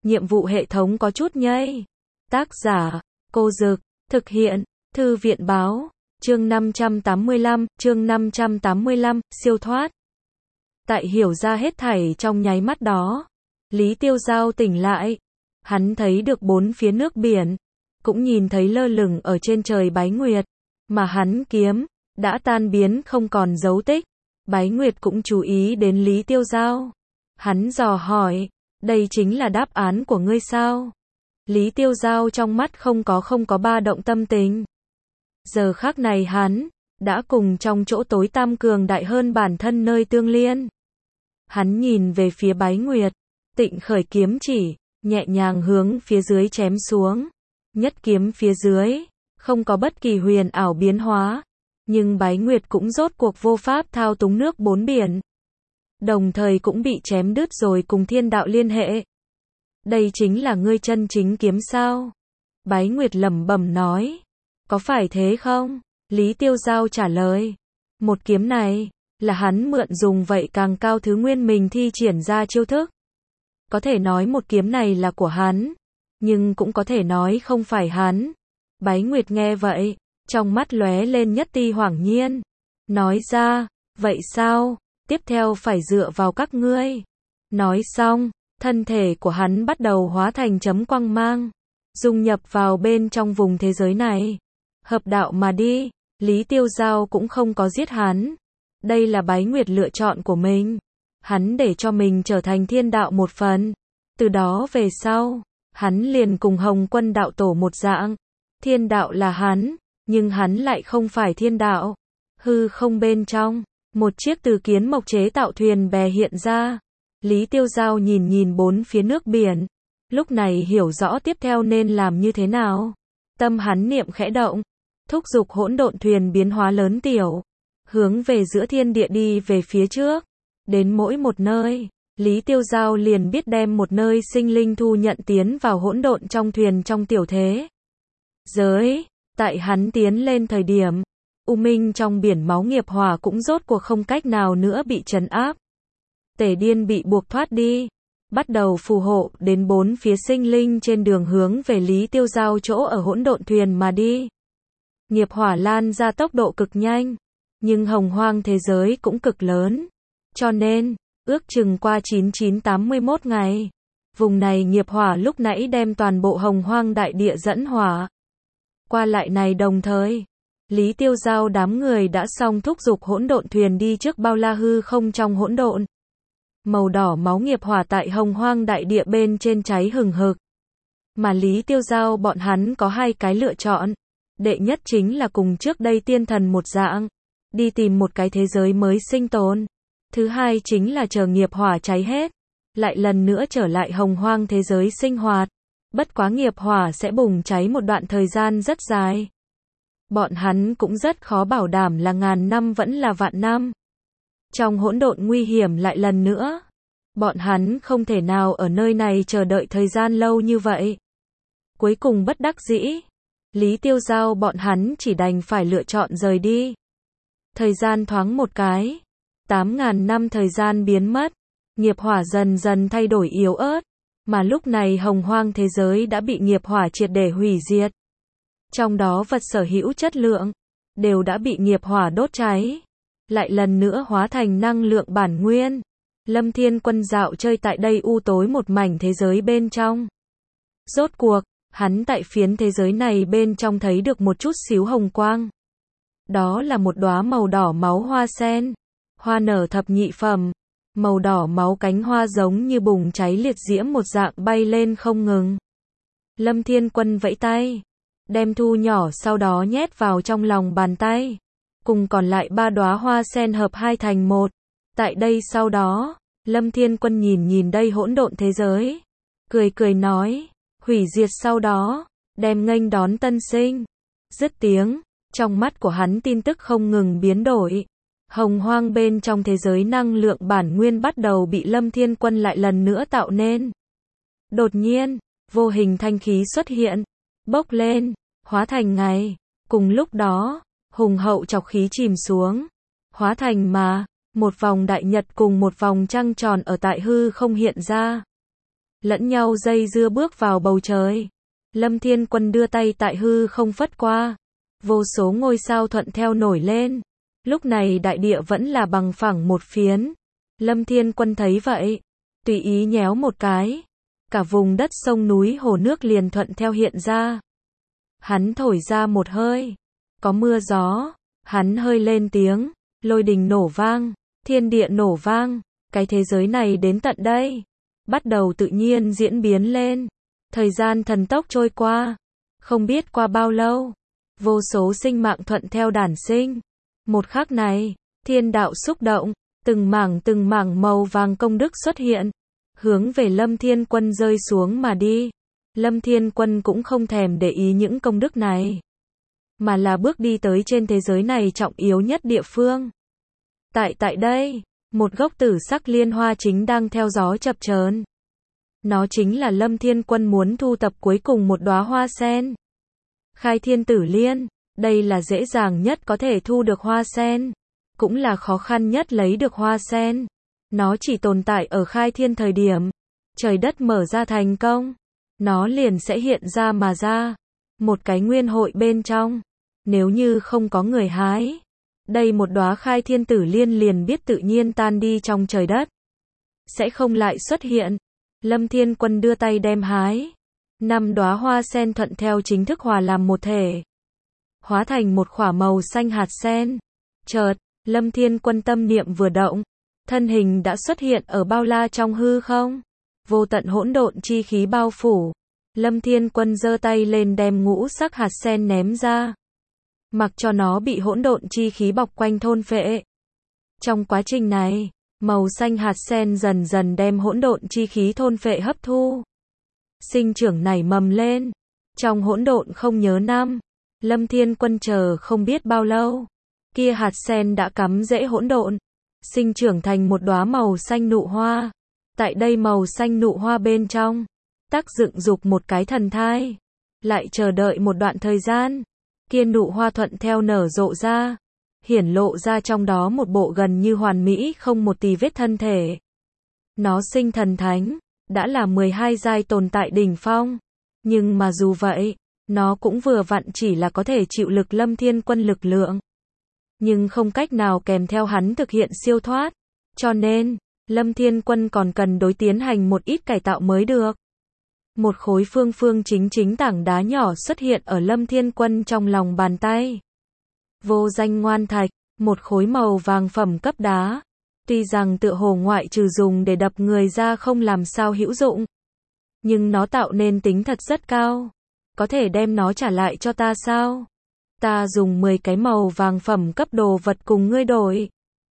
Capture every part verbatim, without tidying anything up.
nhiệm vụ hệ thống có chút nhây. Tác giả, Cô Dực, thực hiện, Thư viện báo, chương năm trăm tám mươi lăm, chương năm trăm tám mươi lăm, siêu thoát. Tại hiểu ra hết thảy trong nháy mắt đó, Lý Tiêu Giao tỉnh lại. Hắn thấy được bốn phía nước biển, cũng nhìn thấy lơ lửng ở trên trời Bái Nguyệt, mà hắn kiếm, đã tan biến không còn dấu tích. Bái Nguyệt cũng chú ý đến Lý Tiêu Giao. Hắn dò hỏi, đây chính là đáp án của ngươi sao? Lý Tiêu Giao trong mắt không có không có ba động tâm tình. Giờ khắc này hắn, đã cùng trong chỗ tối tam cường đại hơn bản thân nơi tương liên. Hắn nhìn về phía Bái Nguyệt, tịnh khởi kiếm chỉ, nhẹ nhàng hướng phía dưới chém xuống. Nhất kiếm phía dưới, không có bất kỳ huyền ảo biến hóa. Nhưng Bái Nguyệt cũng rốt cuộc vô pháp thao túng nước bốn biển. Đồng thời cũng bị chém đứt rồi cùng thiên đạo liên hệ. Đây chính là ngươi chân chính kiếm sao? Bái Nguyệt lẩm bẩm nói. Có phải thế không? Lý Tiêu Giao trả lời. Một kiếm này, là hắn mượn dùng vậy càng cao thứ nguyên mình thi triển ra chiêu thức. Có thể nói một kiếm này là của hắn, nhưng cũng có thể nói không phải hắn. Bái Nguyệt nghe vậy, trong mắt lóe lên nhất ti hoảng nhiên. Nói ra, vậy sao? Tiếp theo phải dựa vào các ngươi. Nói xong, thân thể của hắn bắt đầu hóa thành chấm quang mang, dung nhập vào bên trong vùng thế giới này. Hợp đạo mà đi, Lý Tiêu Giao cũng không có giết hắn. Đây là Bái Nguyệt lựa chọn của mình. Hắn để cho mình trở thành thiên đạo một phần. Từ đó về sau, hắn liền cùng Hồng Quân đạo tổ một dạng. Thiên đạo là hắn, nhưng hắn lại không phải thiên đạo. Hư không bên trong, một chiếc từ kiến mộc chế tạo thuyền bè hiện ra. Lý Tiêu Giao nhìn nhìn bốn phía nước biển. Lúc này hiểu rõ tiếp theo nên làm như thế nào. Tâm hắn niệm khẽ động, thúc giục hỗn độn thuyền biến hóa lớn tiểu, hướng về giữa thiên địa đi về phía trước. Đến mỗi một nơi, Lý Tiêu Giao liền biết đem một nơi sinh linh thu nhận tiến vào hỗn độn trong thuyền trong tiểu thế giới. Tại hắn tiến lên thời điểm, U Minh trong biển máu nghiệp hỏa cũng rốt cuộc không cách nào nữa bị trấn áp. Tể Điên bị buộc thoát đi, bắt đầu phù hộ đến bốn phía sinh linh trên đường hướng về Lý Tiêu Giao chỗ ở hỗn độn thuyền mà đi. Nghiệp hỏa lan ra tốc độ cực nhanh, nhưng hồng hoang thế giới cũng cực lớn. Cho nên, ước chừng qua chín nghìn chín trăm tám mươi mốt ngày, vùng này nghiệp hỏa lúc nãy đem toàn bộ hồng hoang đại địa dẫn hỏa. Qua lại này đồng thời, Lý Tiêu Giao đám người đã xong thúc giục hỗn độn thuyền đi trước bao la hư không trong hỗn độn. Màu đỏ máu nghiệp hỏa tại hồng hoang đại địa bên trên cháy hừng hực. Mà Lý Tiêu Giao bọn hắn có hai cái lựa chọn. Đệ nhất chính là cùng trước đây tiên thần một dạng, đi tìm một cái thế giới mới sinh tồn. Thứ hai chính là chờ nghiệp hỏa cháy hết, lại lần nữa trở lại hồng hoang thế giới sinh hoạt. Bất quá nghiệp hỏa sẽ bùng cháy một đoạn thời gian rất dài. Bọn hắn cũng rất khó bảo đảm là ngàn năm vẫn là vạn năm. Trong hỗn độn nguy hiểm lại lần nữa, bọn hắn không thể nào ở nơi này chờ đợi thời gian lâu như vậy. Cuối cùng bất đắc dĩ, Lý Tiêu Giao bọn hắn chỉ đành phải lựa chọn rời đi. Thời gian thoáng một cái, tám ngàn năm thời gian biến mất, nghiệp hỏa dần dần thay đổi yếu ớt, mà lúc này hồng hoang thế giới đã bị nghiệp hỏa triệt để hủy diệt. Trong đó vật sở hữu chất lượng, đều đã bị nghiệp hỏa đốt cháy, lại lần nữa hóa thành năng lượng bản nguyên. Lâm Thiên Quân dạo chơi tại đây u tối một mảnh thế giới bên trong. Rốt cuộc, hắn tại phiến thế giới này bên trong thấy được một chút xíu hồng quang. Đó là một đóa màu đỏ máu hoa sen, hoa nở thập nhị phẩm, màu đỏ máu cánh hoa giống như bùng cháy liệt diễm một dạng bay lên không ngừng. Lâm Thiên Quân vẫy tay, đem thu nhỏ sau đó nhét vào trong lòng bàn tay, cùng còn lại ba đóa hoa sen hợp hai thành một. Tại đây sau đó, Lâm Thiên Quân nhìn nhìn đây hỗn độn thế giới, cười cười nói, hủy diệt sau đó, đem nghênh đón tân sinh. Dứt tiếng, trong mắt của hắn tin tức không ngừng biến đổi. Hồng hoang bên trong thế giới năng lượng bản nguyên bắt đầu bị Lâm Thiên Quân lại lần nữa tạo nên. Đột nhiên, vô hình thanh khí xuất hiện, bốc lên, hóa thành ngày. Cùng lúc đó, hùng hậu trọc khí chìm xuống, hóa thành mà, một vòng đại nhật cùng một vòng trăng tròn ở tại hư không hiện ra. lẫn nhau dây dưa bước vào bầu trời. Lâm Thiên Quân đưa tay tại hư không phất qua, vô số ngôi sao thuận theo nổi lên. Lúc này đại địa vẫn là bằng phẳng một phiến. Lâm Thiên Quân thấy vậy, tùy ý nhéo một cái, cả vùng đất sông núi hồ nước liền thuận theo hiện ra. Hắn thổi ra một hơi, có mưa gió, hắn hơi lên tiếng, lôi đình nổ vang, thiên địa nổ vang, cái thế giới này đến tận đây, bắt đầu tự nhiên diễn biến lên. Thời gian thần tốc trôi qua, không biết qua bao lâu, vô số sinh mạng thuận theo đản sinh. Một khắc này, thiên đạo xúc động, từng mảng từng mảng màu vàng công đức xuất hiện, hướng về Lâm Thiên Quân rơi xuống mà đi. Lâm Thiên Quân cũng không thèm để ý những công đức này, mà là bước đi tới trên thế giới này trọng yếu nhất địa phương. Tại tại đây, một gốc tử sắc liên hoa chính đang theo gió chập chờn. Nó chính là Lâm Thiên Quân muốn thu tập cuối cùng một đóa hoa sen. Khai thiên tử liên, đây là dễ dàng nhất có thể thu được hoa sen, cũng là khó khăn nhất lấy được hoa sen. Nó chỉ tồn tại ở khai thiên thời điểm, trời đất mở ra thành công, nó liền sẽ hiện ra mà ra. Một cái nguyên hội bên trong, nếu như không có người hái, đây một đóa khai thiên tử liên liền biết tự nhiên tan đi trong trời đất, sẽ không lại xuất hiện. Lâm Thiên Quân đưa tay đem hái, năm đóa hoa sen thuận theo chính thức hòa làm một thể, hóa thành một khỏa màu xanh hạt sen. Chợt, Lâm Thiên Quân tâm niệm vừa động, thân hình đã xuất hiện ở bao la trong hư không, vô tận hỗn độn chi khí bao phủ. Lâm Thiên Quân giơ tay lên đem ngũ sắc hạt sen ném ra, mặc cho nó bị hỗn độn chi khí bọc quanh thôn phệ. Trong quá trình này, màu xanh hạt sen dần dần đem hỗn độn chi khí thôn phệ hấp thu, sinh trưởng nảy mầm lên. Trong hỗn độn không nhớ năm, Lâm Thiên Quân chờ không biết bao lâu, kia hạt sen đã cắm rễ hỗn độn, sinh trưởng thành một đóa màu xanh nụ hoa. Tại đây màu xanh nụ hoa bên trong, tác dựng dục một cái thần thai, lại chờ đợi một đoạn thời gian, kia nụ hoa thuận theo nở rộ ra, hiển lộ ra trong đó một bộ gần như hoàn mỹ không một tì vết thân thể. Nó sinh thần thánh, đã là mười hai giai tồn tại đỉnh phong, nhưng mà dù vậy, nó cũng vừa vặn chỉ là có thể chịu lực Lâm Thiên Quân lực lượng, nhưng không cách nào kèm theo hắn thực hiện siêu thoát, cho nên, Lâm Thiên Quân còn cần đối tiến hành một ít cải tạo mới được. Một khối phương phương chính chính tảng đá nhỏ xuất hiện ở Lâm Thiên Quân trong lòng bàn tay. Vô danh ngoan thạch, một khối màu vàng phẩm cấp đá. Tuy rằng tựa hồ ngoại trừ dùng để đập người ra không làm sao hữu dụng, nhưng nó tạo nên tính thật rất cao. Có thể đem nó trả lại cho ta sao? Ta dùng mười cái màu vàng phẩm cấp đồ vật cùng ngươi đổi.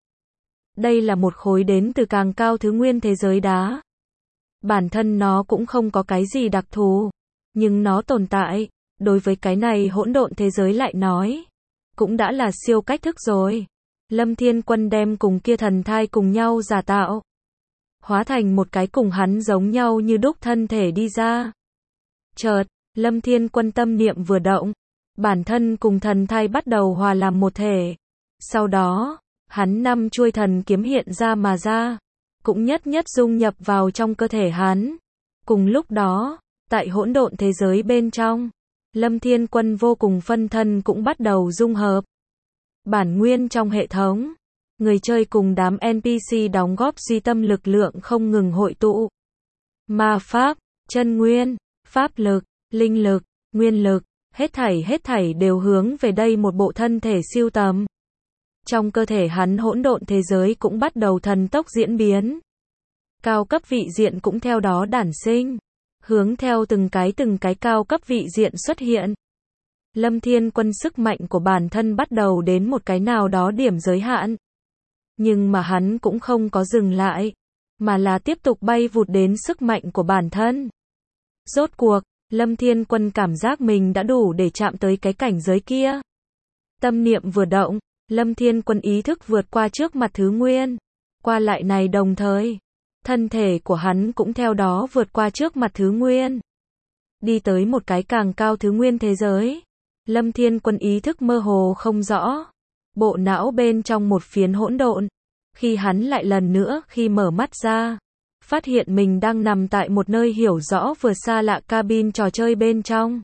Đây là một khối đến từ càng cao thứ nguyên thế giới đá. Bản thân nó cũng không có cái gì đặc thù, nhưng nó tồn tại, đối với cái này hỗn độn thế giới lại nói, cũng đã là siêu cách thức rồi. Lâm Thiên Quân đem cùng kia thần thai cùng nhau giả tạo, hóa thành một cái cùng hắn giống nhau như đúc thân thể đi ra. Chợt, Lâm Thiên Quân tâm niệm vừa động, bản thân cùng thần thai bắt đầu hòa làm một thể. Sau đó, hắn năm chuôi thần kiếm hiện ra mà ra, cũng nhất nhất dung nhập vào trong cơ thể hắn. Cùng lúc đó, tại hỗn độn thế giới bên trong, Lâm Thiên Quân vô cùng phân thân cũng bắt đầu dung hợp. Bản nguyên trong hệ thống, người chơi cùng đám en pê xê đóng góp duy tâm lực lượng không ngừng hội tụ. Ma pháp, chân nguyên, pháp lực, linh lực, nguyên lực, hết thảy hết thảy đều hướng về đây một bộ thân thể siêu tầm. Trong cơ thể hắn hỗn độn thế giới cũng bắt đầu thần tốc diễn biến. Cao cấp vị diện cũng theo đó đản sinh, hướng theo từng cái từng cái cao cấp vị diện xuất hiện. Lâm Thiên Quân sức mạnh của bản thân bắt đầu đến một cái nào đó điểm giới hạn. Nhưng mà hắn cũng không có dừng lại, mà là tiếp tục bay vụt đến sức mạnh của bản thân. Rốt cuộc, Lâm Thiên Quân cảm giác mình đã đủ để chạm tới cái cảnh giới kia. Tâm niệm vừa động, Lâm Thiên Quân ý thức vượt qua trước mặt thứ nguyên. Qua lại này đồng thời, thân thể của hắn cũng theo đó vượt qua trước mặt thứ nguyên. Đi tới một cái càng cao thứ nguyên thế giới. Lâm Thiên Quân ý thức mơ hồ không rõ. Bộ não bên trong một phiến hỗn độn. Khi hắn lại lần nữa khi mở mắt ra, phát hiện mình đang nằm tại một nơi hiểu rõ vừa xa lạ cabin trò chơi bên trong.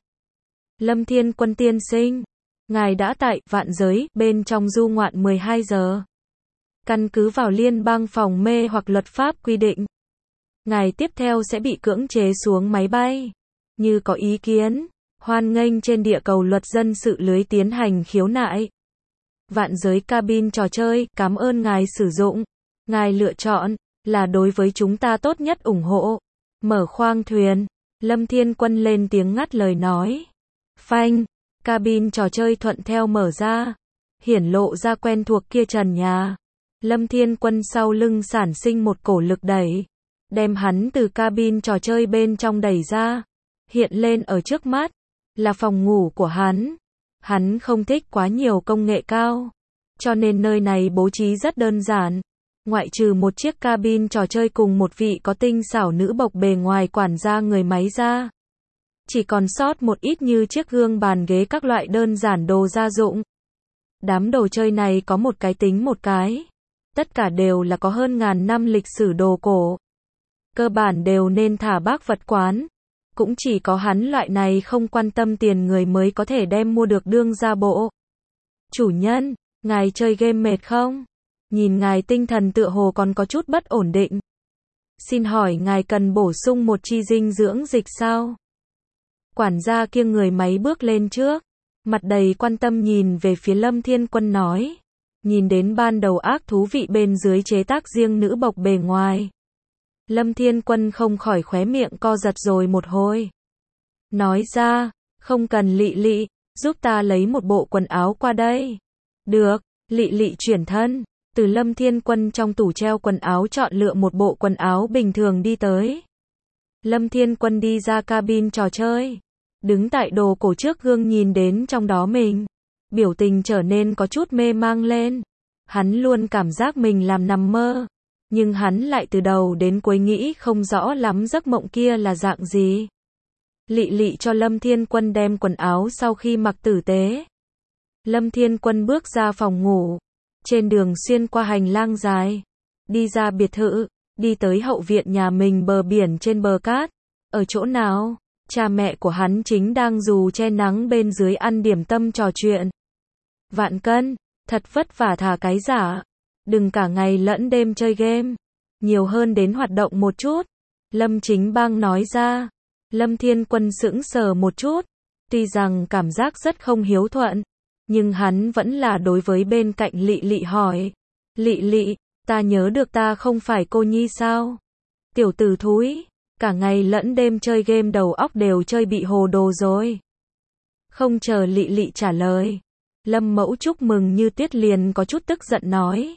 Lâm Thiên Quân tiên sinh, ngài đã tại vạn giới bên trong du ngoạn mười hai giờ. Căn cứ vào liên bang phòng mê hoặc luật pháp quy định, ngài tiếp theo sẽ bị cưỡng chế xuống máy bay. Như có ý kiến, hoan nghênh trên địa cầu luật dân sự lưới tiến hành khiếu nại. Vạn giới cabin trò chơi, cảm ơn ngài sử dụng. Ngài lựa chọn là đối với chúng ta tốt nhất ủng hộ. Mở khoang thuyền, Lâm Thiên Quân lên tiếng ngắt lời nói. Phanh, cabin trò chơi thuận theo mở ra, hiển lộ ra quen thuộc kia trần nhà. Lâm Thiên Quân sau lưng sản sinh một cổ lực đẩy, đem hắn từ cabin trò chơi bên trong đẩy ra. Hiện lên ở trước mắt là phòng ngủ của hắn. Hắn không thích quá nhiều công nghệ cao, cho nên nơi này bố trí rất đơn giản. Ngoại trừ một chiếc cabin trò chơi cùng một vị có tinh xảo nữ bộc bề ngoài quản gia người máy ra, chỉ còn sót một ít như chiếc gương bàn ghế các loại đơn giản đồ gia dụng. Đám đồ chơi này có một cái tính một cái. Tất cả đều là có hơn ngàn năm lịch sử đồ cổ. Cơ bản đều nên thả bác vật quán. Cũng chỉ có hắn loại này không quan tâm tiền người mới có thể đem mua được đương gia bộ. Chủ nhân, ngài chơi game mệt không? Nhìn ngài tinh thần tựa hồ còn có chút bất ổn định. Xin hỏi ngài cần bổ sung một chi dinh dưỡng dịch sao? Quản gia kia người máy bước lên trước, mặt đầy quan tâm nhìn về phía Lâm Thiên Quân nói. Nhìn đến ban đầu ác thú vị bên dưới chế tác riêng nữ bộc bề ngoài, Lâm Thiên Quân không khỏi khóe miệng co giật rồi một hồi. Nói ra, không cần Lị Lị, giúp ta lấy một bộ quần áo qua đây. Được, Lị Lị chuyển thân, từ Lâm Thiên Quân trong tủ treo quần áo chọn lựa một bộ quần áo bình thường đi tới. Lâm Thiên Quân đi ra cabin trò chơi, đứng tại đồ cổ trước gương nhìn đến trong đó mình, biểu tình trở nên có chút mê mang lên. Hắn luôn cảm giác mình làm nằm mơ, nhưng hắn lại từ đầu đến cuối nghĩ không rõ lắm giấc mộng kia là dạng gì. Lị Lị cho Lâm Thiên Quân đem quần áo sau khi mặc tử tế. Lâm Thiên Quân bước ra phòng ngủ, trên đường xuyên qua hành lang dài, đi ra biệt thự, đi tới hậu viện nhà mình bờ biển trên bờ cát. Ở chỗ nào? Cha mẹ của hắn chính đang dù che nắng bên dưới ăn điểm tâm trò chuyện. Vạn Cân, thật vất vả thả cái giả. Đừng cả ngày lẫn đêm chơi game. Nhiều hơn đến hoạt động một chút. Lâm Chính Bang nói ra. Lâm Thiên Quân sững sờ một chút. Tuy rằng cảm giác rất không hiếu thuận, nhưng hắn vẫn là đối với bên cạnh Lị Lị hỏi. Lị Lị, ta nhớ được ta không phải cô nhi sao? Tiểu tử thúi, cả ngày lẫn đêm chơi game đầu óc đều chơi bị hồ đồ rồi. Không chờ Lị Lị trả lời, Lâm Mẫu chúc mừng như tuyết liền có chút tức giận nói.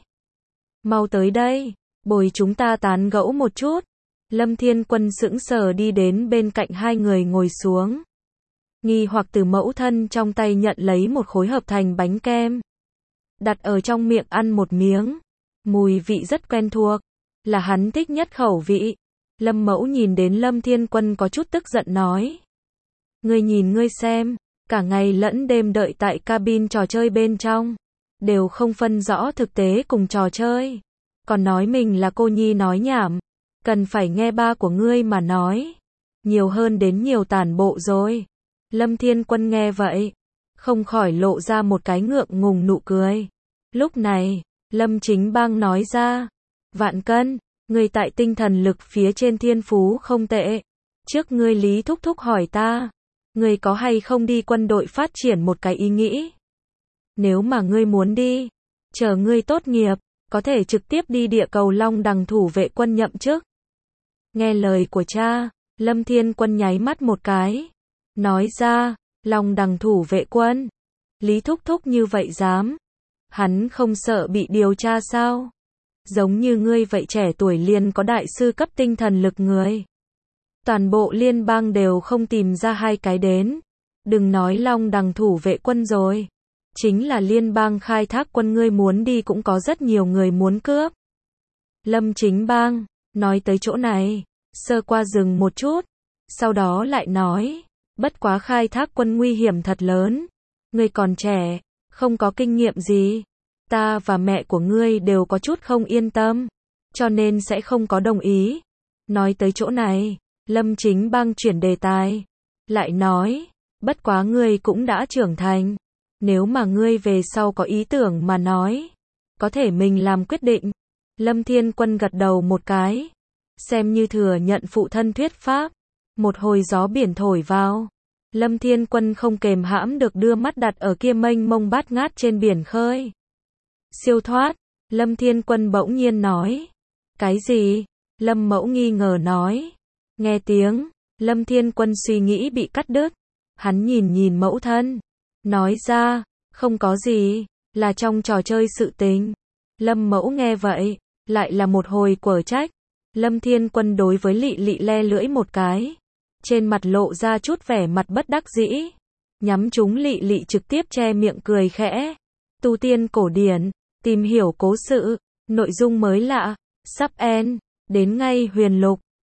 Mau tới đây, bồi chúng ta tán gẫu một chút. Lâm Thiên Quân sững sờ đi đến bên cạnh hai người ngồi xuống. Nghi hoặc từ mẫu thân trong tay nhận lấy một khối hợp thành bánh kem. Đặt ở trong miệng ăn một miếng. Mùi vị rất quen thuộc, là hắn thích nhất khẩu vị. Lâm Mẫu nhìn đến Lâm Thiên Quân có chút tức giận nói. Ngươi nhìn ngươi xem, cả ngày lẫn đêm đợi tại cabin trò chơi bên trong, đều không phân rõ thực tế cùng trò chơi. Còn nói mình là cô nhi nói nhảm, cần phải nghe ba của ngươi mà nói. Nhiều hơn đến nhiều tản bộ rồi. Lâm Thiên Quân nghe vậy, không khỏi lộ ra một cái ngượng ngùng nụ cười. Lúc này, Lâm Chính Bang nói ra. Vạn Cân, ngươi tại tinh thần lực phía trên thiên phú không tệ. Trước ngươi Lý Thúc Thúc hỏi ta, ngươi có hay không đi quân đội phát triển một cái ý nghĩ? Nếu mà ngươi muốn đi, chờ ngươi tốt nghiệp, có thể trực tiếp đi địa cầu Long Đằng thủ vệ quân nhậm chức. Nghe lời của cha, Lâm Thiên Quân nháy mắt một cái. Nói ra, Long Đằng thủ vệ quân. Lý Thúc Thúc như vậy dám. Hắn không sợ bị điều tra sao? Giống như ngươi vậy trẻ tuổi liền có đại sư cấp tinh thần lực người. Toàn bộ liên bang đều không tìm ra hai cái đến. Đừng nói Long Đằng thủ vệ quân rồi. Chính là liên bang khai thác quân ngươi muốn đi cũng có rất nhiều người muốn cướp. Lâm Chính Bang, nói tới chỗ này, sơ qua dừng một chút. Sau đó lại nói, bất quá khai thác quân nguy hiểm thật lớn. Ngươi còn trẻ, không có kinh nghiệm gì. Ta và mẹ của ngươi đều có chút không yên tâm, cho nên sẽ không có đồng ý. Nói tới chỗ này, Lâm Chính Bang chuyển đề tài. Lại nói, bất quá ngươi cũng đã trưởng thành. Nếu mà ngươi về sau có ý tưởng mà nói, có thể mình làm quyết định. Lâm Thiên Quân gật đầu một cái, xem như thừa nhận phụ thân thuyết pháp. Một hồi gió biển thổi vào, Lâm Thiên Quân không kềm hãm được đưa mắt đặt ở kia mênh mông bát ngát trên biển khơi. Siêu thoát, Lâm Thiên Quân bỗng nhiên nói. Cái gì? Lâm Mẫu nghi ngờ nói. Nghe tiếng, Lâm Thiên Quân suy nghĩ bị cắt đứt. Hắn nhìn nhìn mẫu thân, nói ra, không có gì, là trong trò chơi sự tình. Lâm Mẫu nghe vậy, lại là một hồi quở trách. Lâm Thiên Quân đối với Lị Lị le lưỡi một cái, trên mặt lộ ra chút vẻ mặt bất đắc dĩ. Nhắm chúng Lị Lị trực tiếp che miệng cười khẽ. Tu tiên cổ điển, tìm hiểu cố sự, nội dung mới lạ, sắp end, đến ngay huyền lục.